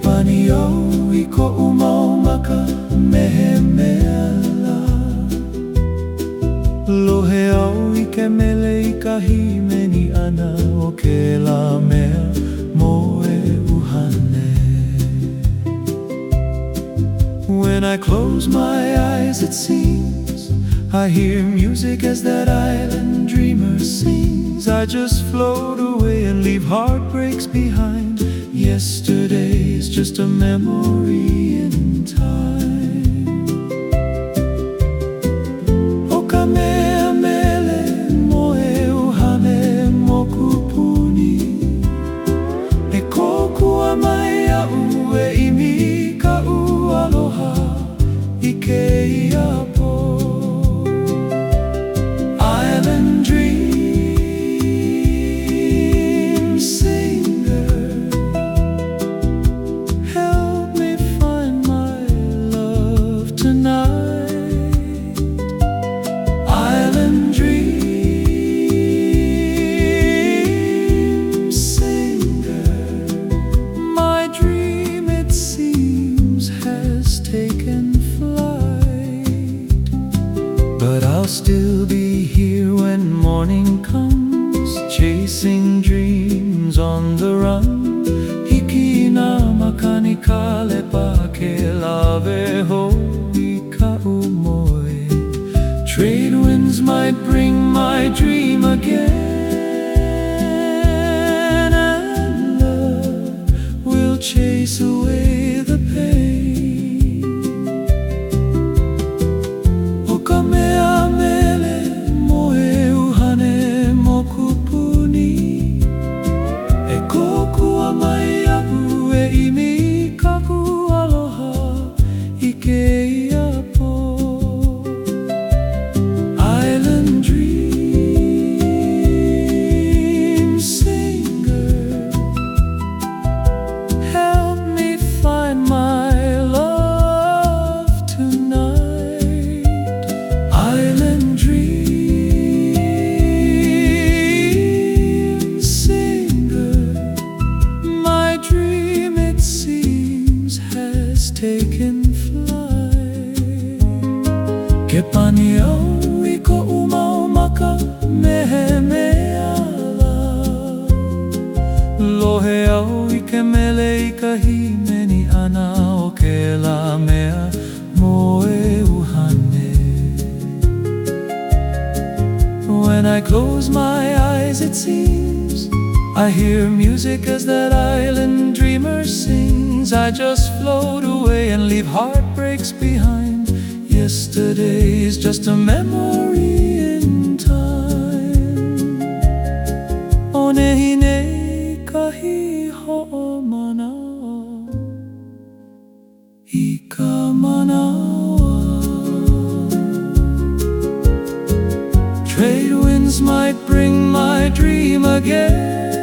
panio I ko'u mau makamehemeala. Lohe au I ke mele I ka himeni ana o ke la mea moe uhane. When I close my eyes it seems I hear music as that island dreamer sings. I just float away and leave heartbreaks behind. Yesterday's just a memory in time. O ka mea mele moe uhane mokupuni. E kokua mai a'u e imi ka'u aloha I ke iapo. Island dream singer, help me find my love tonight. Island dream singer, my dream it seems has taken flight, but I'll still be here when morning comes, chasing dreams on the run. Hiki na makani kalepa ke lave ho I ka'u moe. Trade winds might bring my dream again, and love will chase away the pain. O ka mea mele moe uhane mokupuni. E kokua mai a'u e imi kaku aloha I ke iapo. Island dream singer, help me find my love tonight. Island dream singer, my dream it seems has taken flight. Ke panio I ko'u mau makamehemeala. Lohe au I ke mele I ka himeni ana o ke la mea moe uhane. When I close my eyes it seems I hear music as that island dreamer sings. I just float away and leave heartbreaks behind. Yesterday's just a memory in time. O nehi nei kahi ho'o manawa I ka manawa. Trade winds might bring my dream again,